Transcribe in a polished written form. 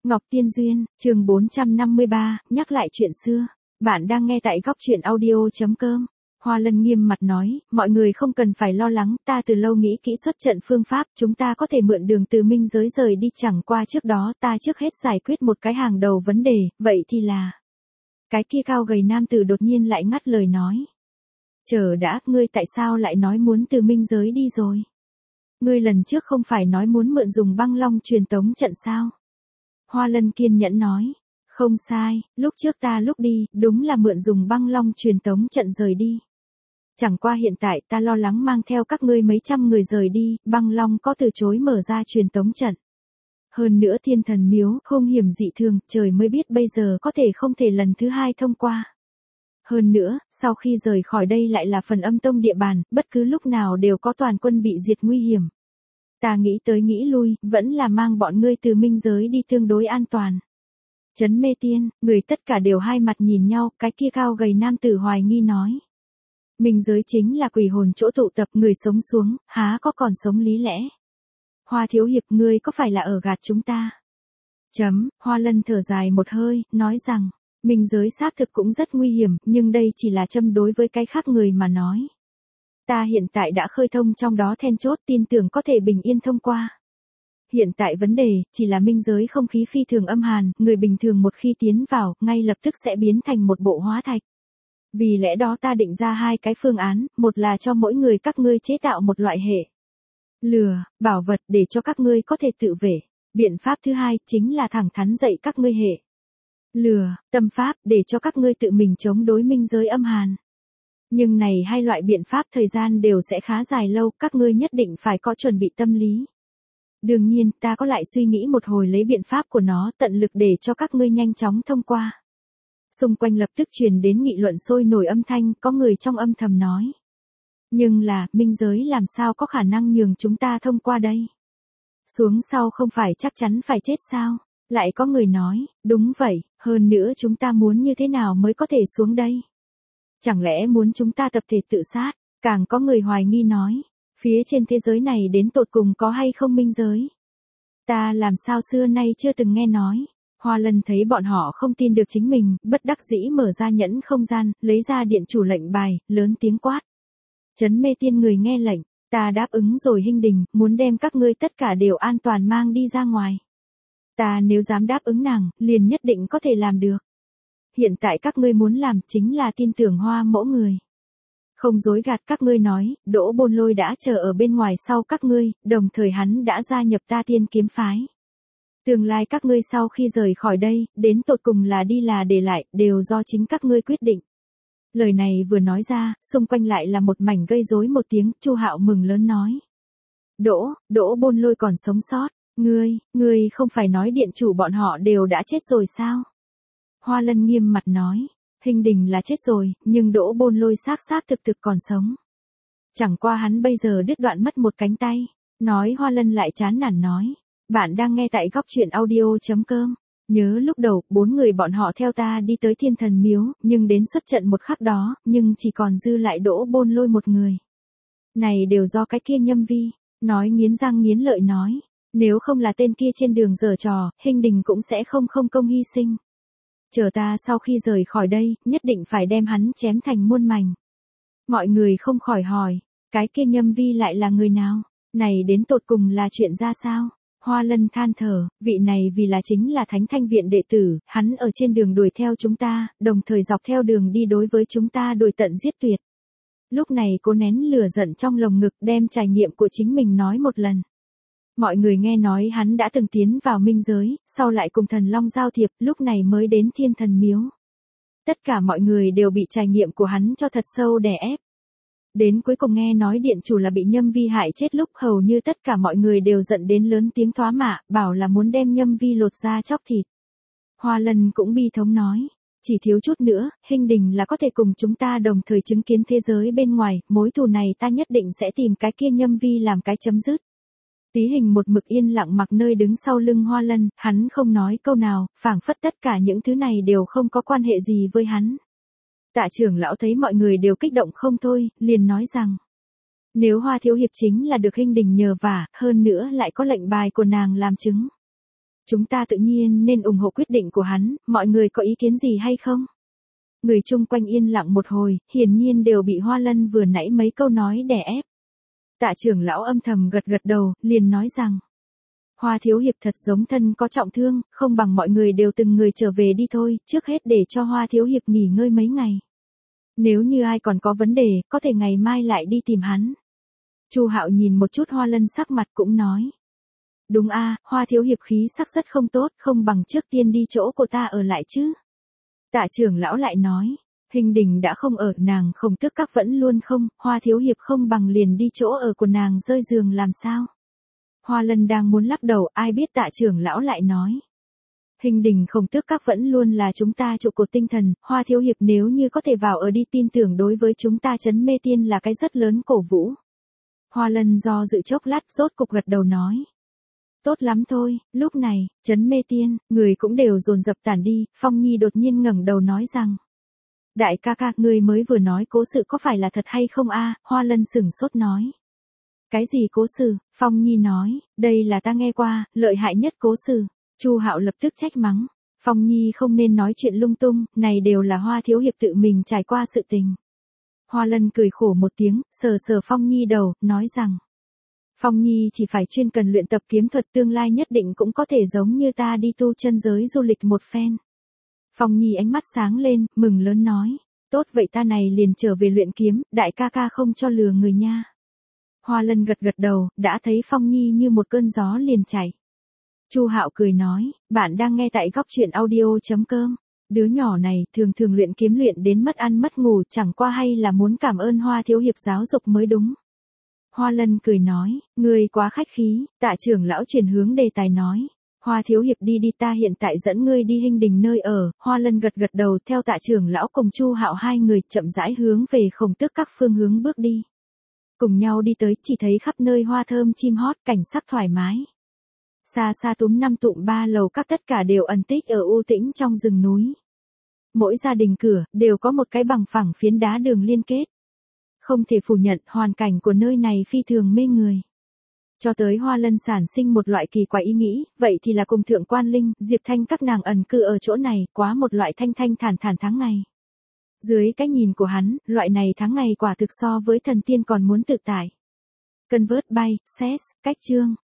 Ngọc Tiên Duyên, chương 453, nhắc lại chuyện xưa. Bạn đang nghe tại góc truyện audio.com. Hoa Lân nghiêm mặt nói, mọi người không cần phải lo lắng, ta từ lâu nghĩ kỹ xuất trận phương pháp, chúng ta có thể mượn đường từ minh giới rời đi, chẳng qua trước đó ta trước hết giải quyết một cái hàng đầu vấn đề, vậy thì là... Cái kia cao gầy nam tử đột nhiên lại ngắt lời nói. Chờ đã, ngươi tại sao lại nói muốn từ minh giới đi rồi? Ngươi lần trước không phải nói muốn mượn dùng băng long truyền tống trận sao? Hoa Lân kiên nhẫn nói, không sai, lúc trước ta lúc đi, đúng là mượn dùng băng long truyền tống trận rời đi. Chẳng qua hiện tại ta lo lắng mang theo các ngươi mấy trăm người rời đi, băng long có từ chối mở ra truyền tống trận. Hơn nữa thiên thần miếu, hung hiểm dị thường, trời mới biết bây giờ có thể không thể lần thứ hai thông qua. Hơn nữa, sau khi rời khỏi đây lại là phần âm tông địa bàn, bất cứ lúc nào đều có toàn quân bị diệt nguy hiểm. Ta nghĩ tới nghĩ lui, vẫn là mang bọn ngươi từ minh giới đi tương đối an toàn. Trấn Mê Tiên, người tất cả đều hai mặt nhìn nhau, cái kia cao gầy nam tử hoài nghi nói. Minh giới chính là quỷ hồn chỗ tụ tập, người sống xuống, há có còn sống lý lẽ. Hoa thiếu hiệp, ngươi có phải là ở gạt chúng ta? Hoa Lân thở dài một hơi, nói rằng, minh giới xác thực cũng rất nguy hiểm, nhưng đây chỉ là châm đối với cái khác người mà nói. Ta hiện tại đã khơi thông trong đó then chốt, tin tưởng có thể bình yên thông qua. Hiện tại vấn đề, chỉ là minh giới không khí phi thường âm hàn, người bình thường một khi tiến vào, ngay lập tức sẽ biến thành một bộ hóa thạch. Vì lẽ đó ta định ra hai cái phương án, một là cho mỗi người các ngươi chế tạo một loại hệ lừa, bảo vật để cho các ngươi có thể tự vệ. Biện pháp thứ hai, chính là thẳng thắn dạy các ngươi hệ lừa, tâm pháp, để cho các ngươi tự mình chống đối minh giới âm hàn. Nhưng này hai loại biện pháp thời gian đều sẽ khá dài lâu, các ngươi nhất định phải có chuẩn bị tâm lý. Đương nhiên, ta có lại suy nghĩ một hồi lấy biện pháp của nó, tận lực để cho các ngươi nhanh chóng thông qua. Xung quanh lập tức truyền đến nghị luận sôi nổi âm thanh, có người trong âm thầm nói. Nhưng là, minh giới làm sao có khả năng nhường chúng ta thông qua đây? Xuống sau không phải chắc chắn phải chết sao? Lại có người nói, đúng vậy, hơn nữa chúng ta muốn như thế nào mới có thể xuống đây? Chẳng lẽ muốn chúng ta tập thể tự sát? Càng có người hoài nghi nói, phía trên thế giới này đến tột cùng có hay không minh giới? Ta làm sao xưa nay chưa từng nghe nói. Hoa Lân thấy bọn họ không tin được chính mình, bất đắc dĩ mở ra nhẫn không gian, lấy ra điện chủ lệnh bài, lớn tiếng quát. Trấn Mê Tiên người nghe lệnh, ta đáp ứng rồi Hinh Đình, muốn đem các ngươi tất cả đều an toàn mang đi ra ngoài. Ta nếu dám đáp ứng nàng, liền nhất định có thể làm được. Hiện tại các ngươi muốn làm chính là tin tưởng Hoa mẫu người. Không dối gạt các ngươi nói, Đỗ Bôn Lôi đã chờ ở bên ngoài sau các ngươi, đồng thời hắn đã gia nhập ta Tiên Kiếm phái. Tương lai các ngươi sau khi rời khỏi đây, đến tột cùng là đi là để lại, đều do chính các ngươi quyết định. Lời này vừa nói ra, xung quanh lại là một mảnh gây rối một tiếng, Chu Hạo mừng lớn nói. Đỗ Bôn Lôi còn sống sót, ngươi không phải nói điện chủ bọn họ đều đã chết rồi sao? Hoa Lân nghiêm mặt nói, Hinh Đình là chết rồi, nhưng Đỗ Bôn Lôi xác thực còn sống. Chẳng qua hắn bây giờ đứt đoạn mất một cánh tay. Nói Hoa Lân lại chán nản nói, bạn đang nghe tại góc truyện audio.com. Nhớ lúc đầu, 4 người bọn họ theo ta đi tới thiên thần miếu, nhưng đến xuất trận một khắc đó, nhưng chỉ còn dư lại Đỗ Bôn Lôi một người. Này đều do cái kia Nhâm Vi, nói nghiến răng nghiến lợi nói, nếu không là tên kia trên đường giở trò, Hinh Đình cũng sẽ không công hy sinh. Chờ ta sau khi rời khỏi đây, nhất định phải đem hắn chém thành muôn mảnh. Mọi người không khỏi hỏi, cái kia Nhâm Vi lại là người nào? Này đến tột cùng là chuyện ra sao? Hoa Lân than thở, vị này vì là chính là Thánh Thanh Viện đệ tử, hắn ở trên đường đuổi theo chúng ta, đồng thời dọc theo đường đi đối với chúng ta đuổi tận giết tuyệt. Lúc này cố nén lửa giận trong lồng ngực đem trải nghiệm của chính mình nói một lần. Mọi người nghe nói hắn đã từng tiến vào minh giới, sau lại cùng thần long giao thiệp, lúc này mới đến thiên thần miếu. Tất cả mọi người đều bị trải nghiệm của hắn cho thật sâu đè ép. Đến cuối cùng nghe nói điện chủ là bị Nhâm Vi hại chết, lúc hầu như tất cả mọi người đều giận đến lớn tiếng thoá mạ, bảo là muốn đem Nhâm Vi lột da chóc thịt. Hoa Lân cũng bi thống nói, chỉ thiếu chút nữa, Hinh Đình là có thể cùng chúng ta đồng thời chứng kiến thế giới bên ngoài, mối thù này ta nhất định sẽ tìm cái kia Nhâm Vi làm cái chấm dứt. Tí Hình một mực yên lặng mặc nơi đứng sau lưng Hoa Lân, hắn không nói câu nào, phảng phất tất cả những thứ này đều không có quan hệ gì với hắn. Tạ trưởng lão thấy mọi người đều kích động không thôi, liền nói rằng, nếu Hoa thiếu hiệp chính là được Hinh Đình nhờ vả, hơn nữa lại có lệnh bài của nàng làm chứng. Chúng ta tự nhiên nên ủng hộ quyết định của hắn, mọi người có ý kiến gì hay không? Người chung quanh yên lặng một hồi, hiển nhiên đều bị Hoa Lân vừa nãy mấy câu nói đè ép. Tạ trưởng lão âm thầm gật gật đầu, liền nói rằng. Hoa thiếu hiệp thật giống thân có trọng thương, không bằng mọi người đều từng người trở về đi thôi, trước hết để cho Hoa thiếu hiệp nghỉ ngơi mấy ngày. Nếu như ai còn có vấn đề, có thể ngày mai lại đi tìm hắn. Chu Hạo nhìn một chút Hoa Lân sắc mặt cũng nói. Đúng a, Hoa thiếu hiệp khí sắc rất không tốt, không bằng trước tiên đi chỗ của ta ở lại chứ. Tạ trưởng lão lại nói, Hình Đình đã không ở, nàng không tức các vẫn luôn không, Hoa thiếu hiệp không bằng liền đi chỗ ở của nàng rơi giường làm sao. Hoa Lân đang muốn lắc đầu, ai biết Tạ trưởng lão lại nói. Hình Đình không tức các vẫn luôn là chúng ta trụ cột tinh thần, Hoa thiếu hiệp nếu như có thể vào ở đi, tin tưởng đối với chúng ta trấn Mê Tiên là cái rất lớn cổ vũ. Hoa Lân do dự chốc lát rốt cục gật đầu nói. Tốt lắm thôi, lúc này, trấn Mê Tiên, người cũng đều dồn dập tản đi, Phong Nhi đột nhiên ngẩng đầu nói rằng. Đại ca ca, ngươi mới vừa nói cố sự có phải là thật hay không a? Hoa Lân sửng sốt nói. Cái gì cố sự? Phong Nhi nói, đây là ta nghe qua, lợi hại nhất cố sự. Chu Hạo lập tức trách mắng. Phong Nhi không nên nói chuyện lung tung, này đều là Hoa thiếu hiệp tự mình trải qua sự tình. Hoa Lân cười khổ một tiếng, sờ sờ Phong Nhi đầu, nói rằng. Phong Nhi chỉ phải chuyên cần luyện tập kiếm thuật, tương lai nhất định cũng có thể giống như ta đi tu chân giới du lịch một phen. Phong Nhi ánh mắt sáng lên, mừng lớn nói. Tốt vậy ta này liền trở về luyện kiếm, đại ca ca không cho lừa người nha. Hoa Lân gật gật đầu, đã thấy Phong Nhi như một cơn gió liền chạy. Chu Hạo cười nói, bạn đang nghe tại góc truyện audio.com. Đứa nhỏ này thường thường luyện kiếm luyện đến mất ăn mất ngủ, chẳng qua hay là muốn cảm ơn Hoa thiếu hiệp giáo dục mới đúng. Hoa Lân cười nói, ngươi quá khách khí. Tạ trưởng lão chuyển hướng đề tài nói. Hoa thiếu hiệp đi đi, ta hiện tại dẫn ngươi đi Hình Đình nơi ở. Hoa Lân gật gật đầu, theo Tạ trưởng lão cùng Chu Hạo hai người chậm rãi hướng về Khổng Tước các phương hướng bước đi. Cùng nhau đi tới, chỉ thấy khắp nơi hoa thơm chim hót, cảnh sắc thoải mái. Xa xa túm năm tụm ba lầu các tất cả đều ẩn tích ở u tĩnh trong rừng núi. Mỗi gia đình cửa đều có một cái bằng phẳng phiến đá đường liên kết. Không thể phủ nhận, hoàn cảnh của nơi này phi thường mê người. Cho tới Hoa Lân sản sinh một loại kỳ quái ý nghĩ, vậy thì là cùng Thượng Quan Linh, Diệp Thanh các nàng ẩn cư ở chỗ này, quá một loại thanh thanh thản thản tháng ngày. Dưới cái nhìn của hắn, loại này tháng ngày quả thực so với thần tiên còn muốn tự tại. Convert by, Ses, cách chương.